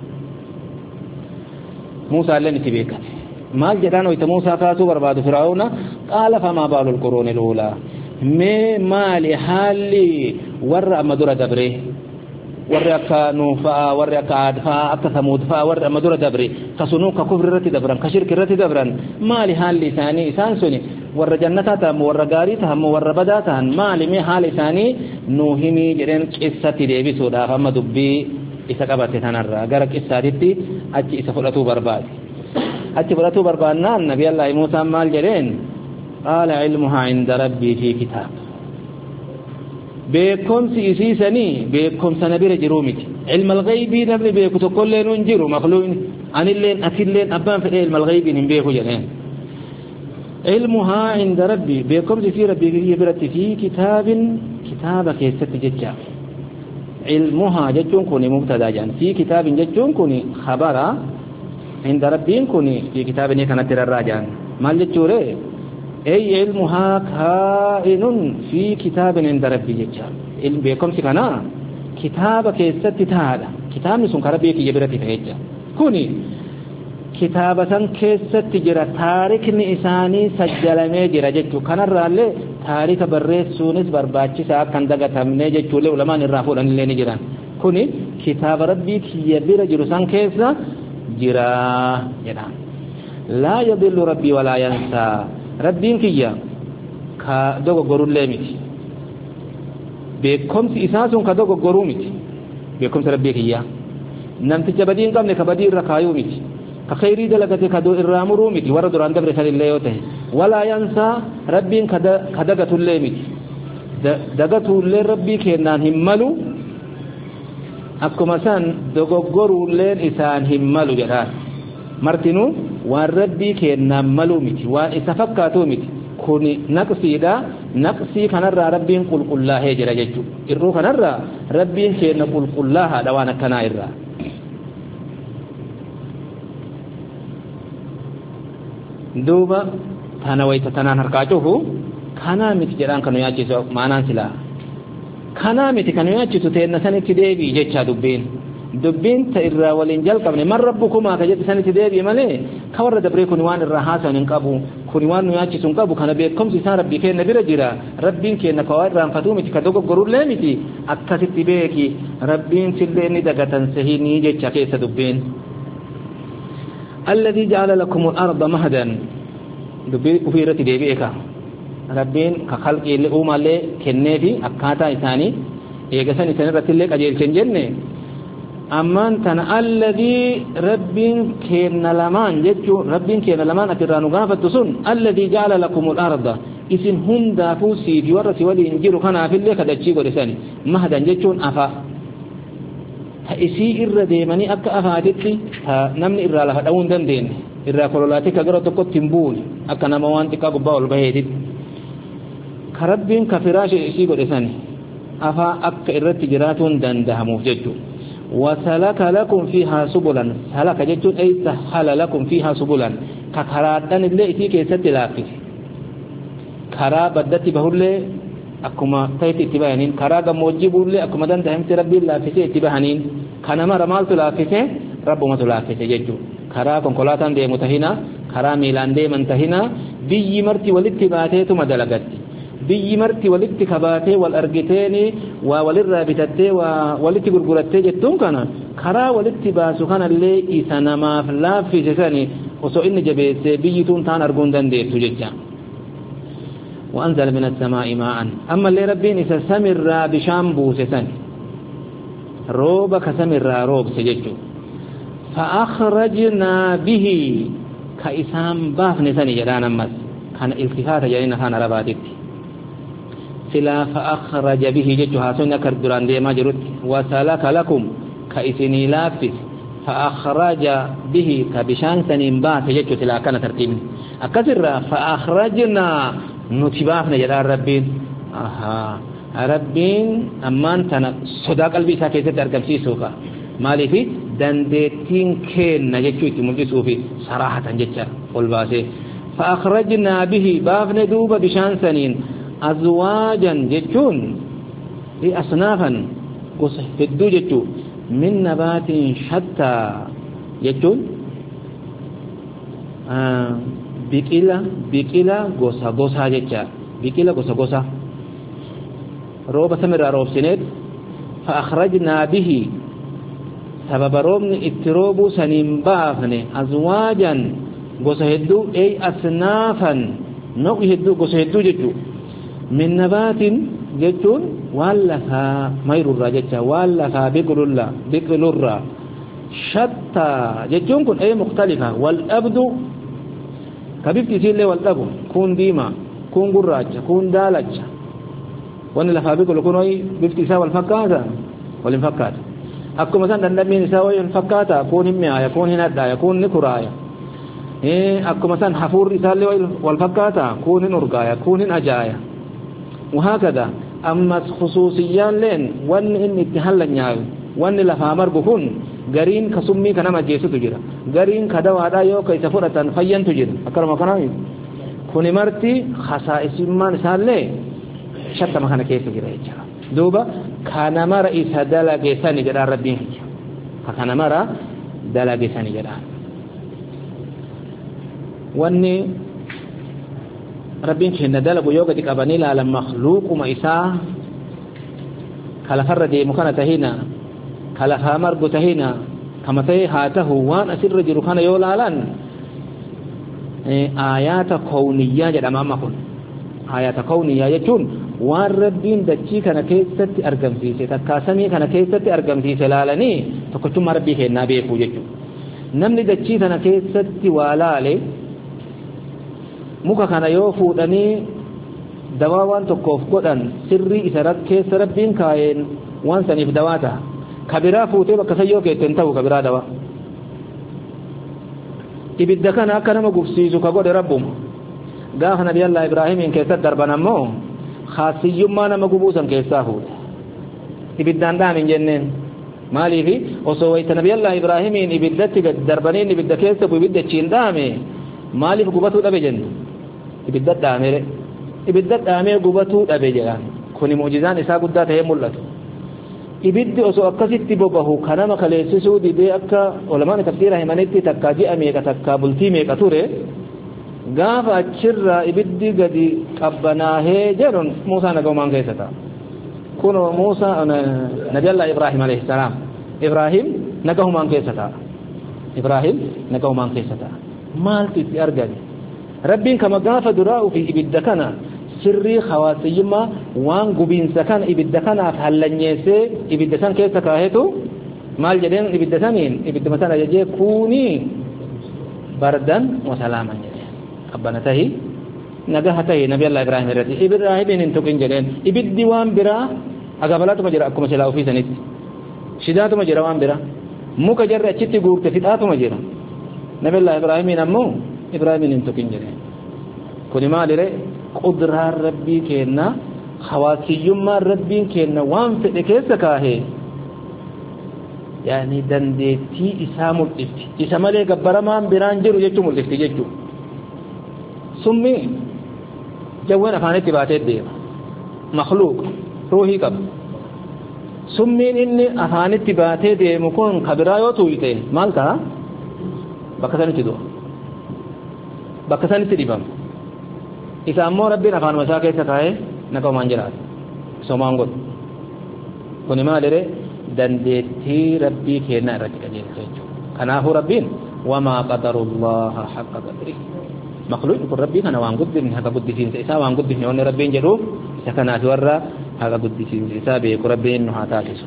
Muusaa illee itti beekate maal jedhaan wayta Muusaa kaasuu barbaadu Firaa'uuna qaala famaa baalul quruunil uulaa mee maali haalli warra amma dura dabre warri akka nuufaa warri akka aadfaa akka samuudfaa warri amma dura dabre kasunuu ka kufri irratti dabran ka shirki irratti dabran maali haalli isaanii isaan suni warra jannataa ta'an warra gaarii ta'an warra badaa ta'an maali mee haala isaanii nuu himii jedheen qissatti deebisuudhaaf amma dubbii isa qabate tanarraa gara qissaatitti achi isa fudhatuu barbaade achi fudhatuu barbaannaan nabi Allah Muusaan maal jedheen qaala ilmuhaa inda rabbii fi kitaab beekumsi isiisanii beekumsa nabira jiruu miti ilmal ghaybii namni beeku tokkollee nun jiru makhluuqni anilleen atilleen abbaan fedhee ilmal ghaybiin hin beeku jedheen ilmuhaa inda rabbii beekumsi fi rabbii biyya biratti fi kitaabin kitaaba keessatti jecha ilmuhaa jechuun kun mubtadaa jedhan fi kitaabin jechuun kun khabara inda rabbiin kun fi kitaabin kanatti rarraa jedhan maal jechuure أي علمها كائن في كتاب عند ربي جل علم بكم سكنا كتاب كيست تهادا كتاب نسون كربي في جبرتي فهجة كوني كتابة كيست جرا تاريخ نئساني سجل ميجرا جتو كان الرالي تاريخ بريس سونس برباچي ساعة كان دقا تمني جتو لي علمان الرافول أن اللي نجران كوني كتاب ربي كي يبرا جرسان كيسا جرا جرا لا يضل ربي ولا ينسى rabbiin kiyya ka dogoggoruu illee miti beekumsi isaa sun ka dogoggoruu miti beekumsi rabbii kiyya namticha badii hin qabne ka badii irra kaayuu miti ka khayrii dalagate ka irraa muruu miti warra duraan dabre san illee yoo ta'e walaa yansaa rabbiin ka dagatu illee miti dagatu illee rabbii kennaan hin malu akkuma san dogoggoruu illeen isaan hin malu jedhaan martinuu waan rabbii kennaan maluu miti waan isa fakkaatu miti kuni naqsiidha naqsii kanarraa rabbiin qulqullaahee jira jechuudha irruu kanarraa rabbiin kenna qulqullaahaadha waan akkanaa irraa duuba tana wayta tanaan harkaa cufu kanaa miti jedhaan kanu yaachisu maanaan silaa kanaa miti kanu yaachisu teenna sanitti deebii jechaa dubbiin dubbiin ta irraa waliin jalqabne man rabbukumaa ka jedhi sanitti deebii malee ka warra dabree kun waan irraa haasan hin qabu kun waan nu yaachisu hin qabu kana beekumsi isaa rabbii kenna bira jira rabbiin kenna ka waa irraanfatuu miti ka dogoggorullee miti akkasitti beeki rabbiin sillee ni dagatan sahinii jecha keessa dubbiin alladhii ja'ala lakum al-arda mahdan dubbii ufii irratti deebi'eeka rabbiin ka khalqiillee uumallee kenneefi akkaataa isaanii eegasan isan irratti illee qajeelchen jenne amman tana alladhi rabbin kenna laman jechu rabbin kenna laman atiranu gafattu sun alladhi ja'ala lakum al-arda isin hunda fusi fi warasi wali injiru kana fille kadachi godesani mahdan jechun afa ta isi irra deemani akka afaatitti ta namni irra lafa dhawun dandeen irra kololaati ka gara tokko timbuun akka nama waan xiqqaa gubbaa ol baheetit ka rabbin ka firaashi isi godesani afa akka irratti jiraatuun dandahamuuf jechu وسلك لكم فيها سبلا سلك جتون أي سهل لكم فيها سبلا ككرادن اللي إتي كيست لافس كرا بدت بهولي أكما تيت اتباهنين كرا موجب اللي أكما دان تهمت ربي لافس اتباهنين كنما رمالت لافس رب ما تلافس جتو كرا كنقلاتا دي متهنا كرا ميلان دي منتهنا بي مرتي والاتباتيت مدلقت biyyi marti walitti kabaatee wal argiteeni waa walirraa bitattee waa walitti gurgurattee jettuun kana karaa walitti baasu kanallee isa namaaf laaffise sani osoo inni jabeessee biyyituun taan arguun dandeessu jecha وأنزل من السماء ماء أما اللي ربين إذا سمر بشام بوسسن روبك سمر روب سججو فأخرجنا به كإسام بافن سني جدانا مس كان التفات جرينا كان رباتك سلا فأخرج به ججها سنة كردران دي مجرد وسلك لكم كإسني لافس فأخرج به كبشان سنين بات يجو تلا كان ترتيب أكثر فأخرجنا نتبافنا جل ربين أها ربين أمان تنا صدق قلبي ساكت أركب سيسوكا مالي في دندتين كين نجتشو تمجسو في صراحة جتشا والباسي فأخرجنا به بافنا دوبا بشان سنين أزواجا جتشون في أصنافا قصح في الدو جتشو من نبات شتى جتشون آه بكلا بكلا قصة قصة جتشا بكلا قصة قصة روبة سمر روب سنت فأخرجنا به سبب روبن اتروبو سنين بافني أزواجا قصة هدو أي أصنافا نوع هدو قصة هدو جتشو من نبات جتشون واللفا مير الرجتشا واللفا بقل الله بقل الرا شتى جتشون كن أي مختلفة والأبد كبيبت سيلي والأبو كون ديما كون قراج كون دالج وأن لفا بقل كون أي بيبت ساوى الفكاتة والانفكاتة أكو مثلا نندمين ساوى الفكاتة كون هميا يكون هنا دا يكون نكرايا إيه أكو مثلا حفور رسالة والفكاتة كون نرقايا كون أجايا وهكذا أما خصوصيان لين وأن إن اتحال نياو وأن لفا مرقفون غرين كسمي كنما جيسو تجرى غرين كدوا هذا يو كيس فرة فين تجرى أكرم كنامي كوني مرتي خصائص من سالة شتى مكان كيس تجرى دوبا كان مرة إسهدلا جيساني جرى ربين كان مرة دلا جيساني جرى وأني ربين كنا دلقوا يوجا ديك أبانيلا على مخلوق وما إساء كلا فرد مكانة هنا كلا خامر بتهنا كما تي هاته وان أسر جرخان يولا لان آيات كونية جد أمامكم آيات كونية يجون وان ربين دتشي كان كيست أرقم سيسي تكاسمي كان كيست أرقم سيسي لالني تكتم ربي كنا بيكو يجون نمني دتشي كان كيست والالي muka kana yoo fuudhanii dawaa waan tokkoof godhan sirrii isa keessa rabbiin kaayeen waan saniif dawaa ta'a kabiraa fuutee bakka sayyoo keetten ta'u kabiraa dawaa ibidda kana akka nama gubsiisu ka godhe rabbuma gaafa nabiyallaa ibraahimiin keessatti darban ammoo khaasiyyummaa nama gubuusan keessaa fuudhe ibiddaan dhaamin jenneen maaliifi osoo wayta nabiyallaa ibraahimiin ibiddatti gad darbaniin ibidda keessa bu ibidda achiin dhaame maaliif gubatuu dhabe jenne ibidda dhaamere ibidda dhaamee gubatuu dhabe jedhan kuni mu'jizaan isaa guddaa ta'ee mul'atu ibiddi osoo akkasitti bobahu kanama kaleessisuu didee akka ulamaan tafsiira himanitti takka ji'a meeqa takka bultii meeqa ture gaafa achirraa ibiddi gadi qabbanaahee jedhun Muusaa nagahumaan keessa ta'a kun Muusaa nabiyallaa Ibraahim alayhi salaam Ibraahim nagahumaan keessa ta'a Ibraahim nagahumaan keessa ta'a maaltu itti argame rabbiin kama gaafa duraa fi ibidda kana sirrii khawaasiyyummaa waan gubiinsa kana ibidda kanaaf hallanyeessee ibidda san keessa kaahetu maal jedheen ibidda saniin ibidda sana ajajee kuunii bardan wa salaaman jedheen abbana tahi nagaha tahi nabiyallaa Ibraahim irratti Ibraahimiin hin tuqin jedheen ibiddi waan biraa agabalaatuma jira akkuma silaa ofii sanitti shidaatuma jira waan biraa muka jarri achitti guurte fixaatuma jira nabiyallaa Ibraahimiin ammoo Ibraahimiin hin tuqin jedheen kuni maalire qudraan rabbii kenna khawaasiyyummaan rabbiin kenna waan fedhe keessa kaahee yaani dandeettii isaa mul'ifti isa malee gabbaramaan biraan jiru jechuu mul'ifti jechuu summi jawween afaanitti baatee deema makhluuq ruuhii qaba summiin inni afaanitti baatee deemu kun kabiraa yoo tuuyte maal ta'a bakka sanitti du'a bakka sanitti dhibama isa ammoo rabbiin afaan isaa keessa kaa'ee naqamaan jiraata somaan godhu kuni maalire dandeettii rabbii kennaa irratti qajeelcha jechuudha kanaafuu rabbiin wamaa qadarullaha haqqa qadrihi makhluuqni kun rabbii kana waan guddifne haqa guddisiinsa isaa waan guddifne wanni rabbiin jedhuuf isa kanaaf warra haqa guddisiinsa isaa beeku rabbiin nu haa taasisu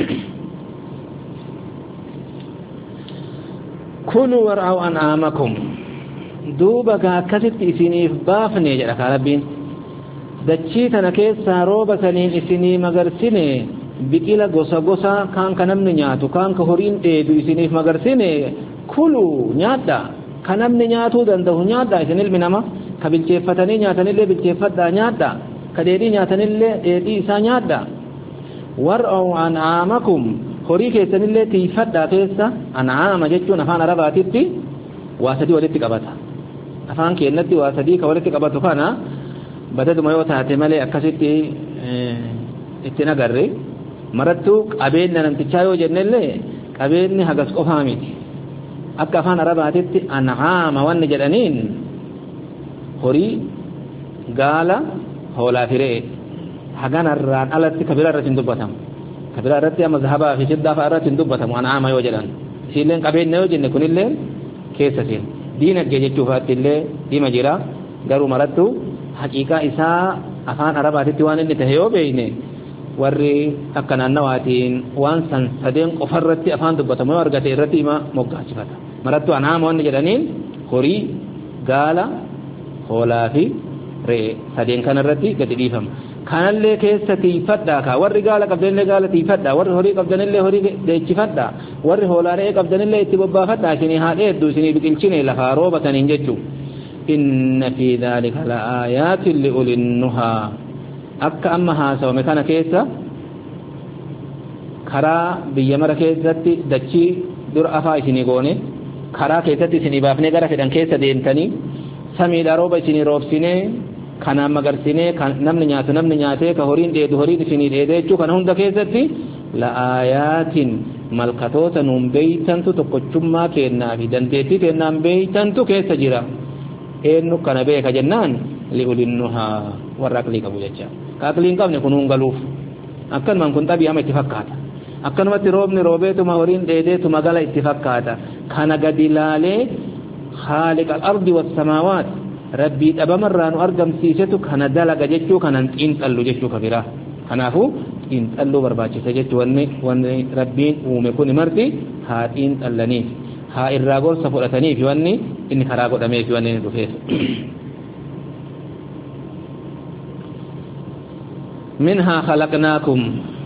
kulu war'aw an'aamakum duuba gaa akkasitti isiniif baafne jedha kaa rabbiin dachii tana keessaa rooba saniin isinii magarsine biqila gosa gosa kan kanamni nyaatu kan ka horiin dheedu isiniif magarsine kulu nyaadha kanamni nyaatu danda'u nyaadha isin ilmi nama ka bilcheeffatanii nyaatanillee bilcheeffadhaa nyaadha ka dheedhii nyaatanillee dheedhii isaa nyaadha war'u an'aamakum horii keessanillee tiifadhaa keessa an'aama jechuun afaan arabaatitti waa sadii walitti qabata afaan keennatti waa sadii ka walitti qabatu kana badaduma yoo taate malee akkasitti itti nagarre marattuu qabeenya namtichaa yoo jennellee qabeenyi hagas qofaa miti akka afaan arabaatitti an'aama wanni jedhaniin horii gaala hoolaa fi re'ee haganarraan alatti kabira irratti hin dubbatamu kabira irratti amma zahabaa fi fiddaa fa'a irratti hin dubbatamu an'aama yoo jedhan isiilleen qabeenya yoo jenne kunillee keessa seen diinagdee jechuufaatti illee dhima jira garuu marattuu haqiiqaa isaa afaan arabaatitti waan inni tahe yoo beeyne warri akka naannawaatiin waan san sadeen qofarratti afaan dubbatamu yoo argate irratti ima moggaachifata marattuu an'aama wanni jedhaniin horii gaala hoolaa fi re'ee sadeen kanarratti gadi dhiifama kanallee keessa tiifadhaa ka warri gaala qabdanillee gaala tiifadhaa warri horii qabdanillee horii deechifadhaa warri hoolaa re'ee qabdanillee itti bobbaafadhaa isinii haadha hedduu isinii biqilchine lafaa roobataniin jechuu inna fi dhaalika la'aayaatin li'ulin nuhaa akka amma haasawame kana keessa karaa biyya mara keessatti dachii dura afaa isinii goone karaa keessatti isinii baafnee gara fedhan keessa deemtanii samiidha rooba isinii roobsinee kanaan magarsinee kan namni nyaatu namni nyaatee ka horiin dheedu horiin isinii dheedee jechuu kana hunda keessatti la'aayaatin malkatoota nuun beeytantu tokkochummaa kennaa fi dandeettii kennaan beeytantu keessa jira eenyu kana beeka jennaan li'ulinnuhaa warra aqlii qabu jecha ka aqlii hin qabne kun hungaluuf akkanumaan kun xabii ama itti fakkaata akkanumatti roobni roobeetuma horiin dheedeetuma gala itti fakkaata kana gadi laalee خالق الأرض والسماوات ربي أبمر أن أرجم سيسته كان دلق جتشو كان إن تلو جتشو كبيرة كنافو إن تلو برباچ سجت وني وني ربين ومكون مرتي ها إن تلني ها الراغول سفرتني في وني إن خراغو دمي في وني دفيس منها خلقناكم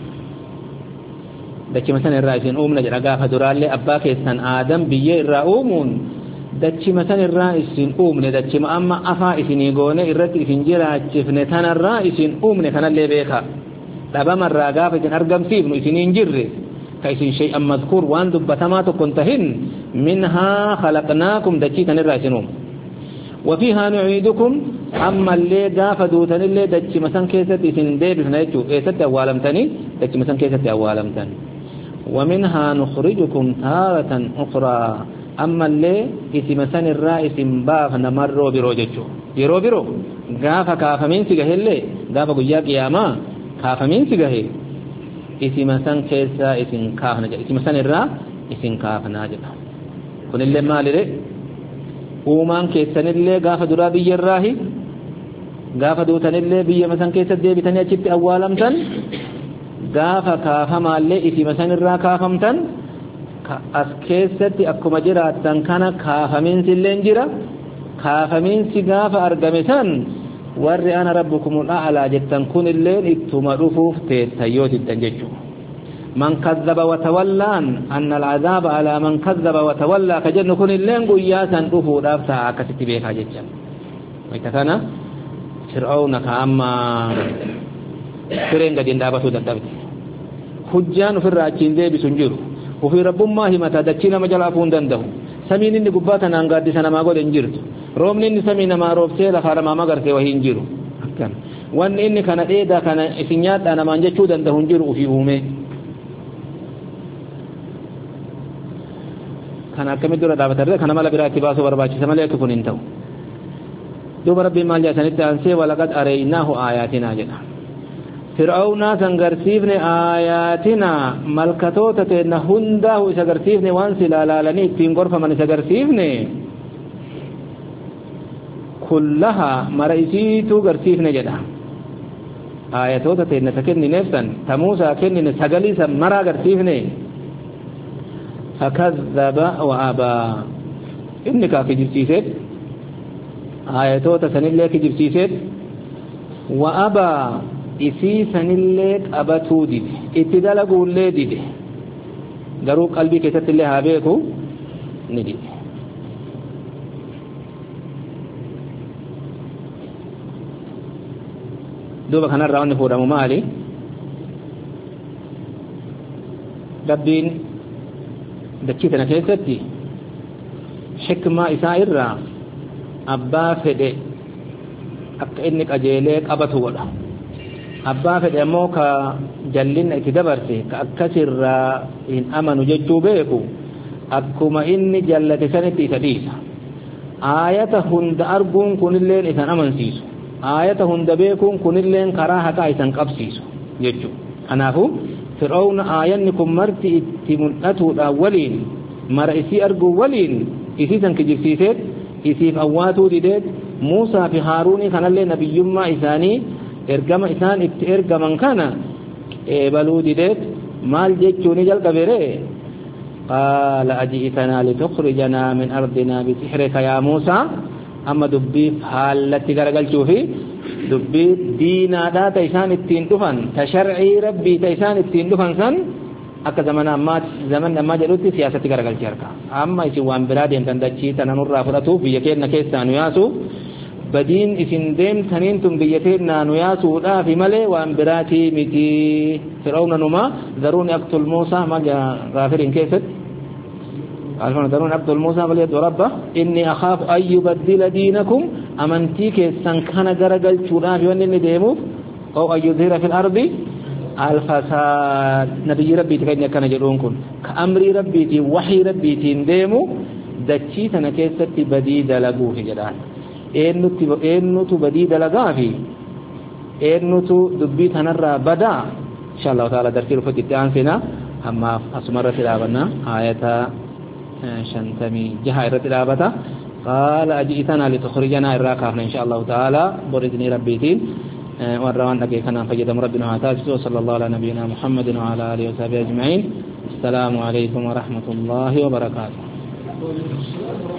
دچ مثلا الرائسين أمنا جرقا فدرالي أباك إسان آدم بيه الرأومون dachi matan irraa isin uumne dachi amma afaa isinii goone irratti isin jiraachifne tanarraa isin uumne kanallee beeka dhabamarraa gaafa isin argamsiifnu isiniin jirre ka isin shay'an madhkuur waan dubbatamaa tokkon tahin minhaa khalaqnaakum dachii tanirraa isin uume wafiihaa nuciidukum amma illee gaafa duutan illee dachi masan keessatti isin deebifna jechuu eessatti awwaalamtanii dachi masan keessatti awwaalamtan ومنها نخرجكم تارة أخرى أما اللي اسم سن الرئيس باف نمرو برو جچو يرو برو غافا كافا من سيغه اللي غافا قيا قياما كافا من سيغه اسم سن كيسا اسم كافا نجا اسم سن الرا اسم كافا ناجا كن اللي مالي ري اومان كيسن اللي غافا درا بي الراهي غافا دوتن اللي بي مسن كيسا دي بتنيا چت اوالمتن غافا كافا مالي اسم سن الرا كافمتن as keessatti akkuma jiraattan kana kaafaminsi illeen jira kaafaminsi gaafa argame san warri ana rabbukumul a'laa jettan kun illeen ittuma dhufuuf teettayyootidan jechuu man kazzaba wa tawallaan anna al'azaaba alaa man kazzaba wa tawallaa ka jennu kun illeen guyyaa san dhufuudhaaf ta'a akkasitti beekaa jechan wayta kana fir'aawna ka amma fireen gadiin dhaabatuu dadhabde hujjaan ofirraa achiin deebisuun jiru وفي رب الله متى دچينا مجال افون دنده سمين اني غباتا نانغادي سنا ما غود انجرت روم ني سمين ما روب سيلا خار ما مغرتي وهي انجرو كان وان اني كان ديدا كان اسنيات انا ما انجچو دنده انجرو في اومه كان كم دور دابتر كان مال براتي باسو برباچ سمليت كون انتو دوب ربي مال جسنت انسي ولقد اريناه اياتنا جنا فرعون سنغرسيفني آياتنا ملكتوتا تينا هنده سغرسيفني وانسي لالالاني تين غرفة من سغرسيفني كلها مرئيسيتو غرسيفني جدا آياتوتا تينا تكني نفسا تموسى كني سغليسا مرا غرسيفني فكذب وأبا إنك في جبسيسيت آياتوتا سنلك جبسيسيت وأبا isii sanillee qabatuu dide itti dalaguullee dide garuu qalbii keessatti illee haa beeku ni dide دوبا كان الراون فورا ممالي ربين دكيتنا كيستي حكمة إسائر أبا فدي أك إنك أجيليك أبتو ولا أبا فدي موكا جلين اتدبرتي كأكسر إن أمنوا ججو بيكو أكما إني جلت سنتي سديسة آية هند أرقون كن اللين إسان أمن سيسو آية هند بيكون كن اللين كراها كايسان قبسيسو ججو أنافو فرعون آيانكم مرتي اتمنأتو الأولين مرئيسي أرقو ولين إسيسان كجبسيسيت إسيف أواتو ديدت موسى في هاروني كان اللي نبي يما إساني إرقام إسان إرقام كان إبالو ديدت مال جيتشوني جل كبيري قال أجئتنا لتخرجنا من أرضنا بسحرك يا موسى أما دبي حالتي غرقل شوفي دبي دينا دا تيسان التين دفن تشرعي ربي تيسان التين دفن سن akka zaman amma zaman amma jedhutti siyaasatti garagalchee arka amma isin waan biraa deemtan dachii tana nurraa fudhatuuf biyya keenya keessaa nu yaasu badiin isin deemtaniin tun biyya keenya nu yaasuudhaaf malee waan biraatii miti fir'auna numa daruuni aqtul muusaa ma gaafirin keessatti alfana daruuni aqtul muusaa bal yadu rabba inni akhaafu an yubaddila diinakum amantii keessan kana garagalchuudhaaf wanni inni deemuuf aw an yuzhira fil ardi الفساد نبي ربي تكن كان جدون كن كأمر ربي تي وحي ربي تندمو دچي تنا كيستي بديد لغو في جدان انو تي انو تو بديد لغافي انو تو دبي تنرى بدا ان شاء الله تعالى درسير فتيان فينا اما اسمرت الابنا ايه شنتمي جهايرت الابتا قال اجئتنا لتخرجنا الراكفنا ان شاء الله تعالى بردني ربي تين والروان لقي كان فجد ربنا وعتاجه وصلى الله على نبينا محمد وعلى آله وصحبه أجمعين. السلام عليكم ورحمة الله وبركاته.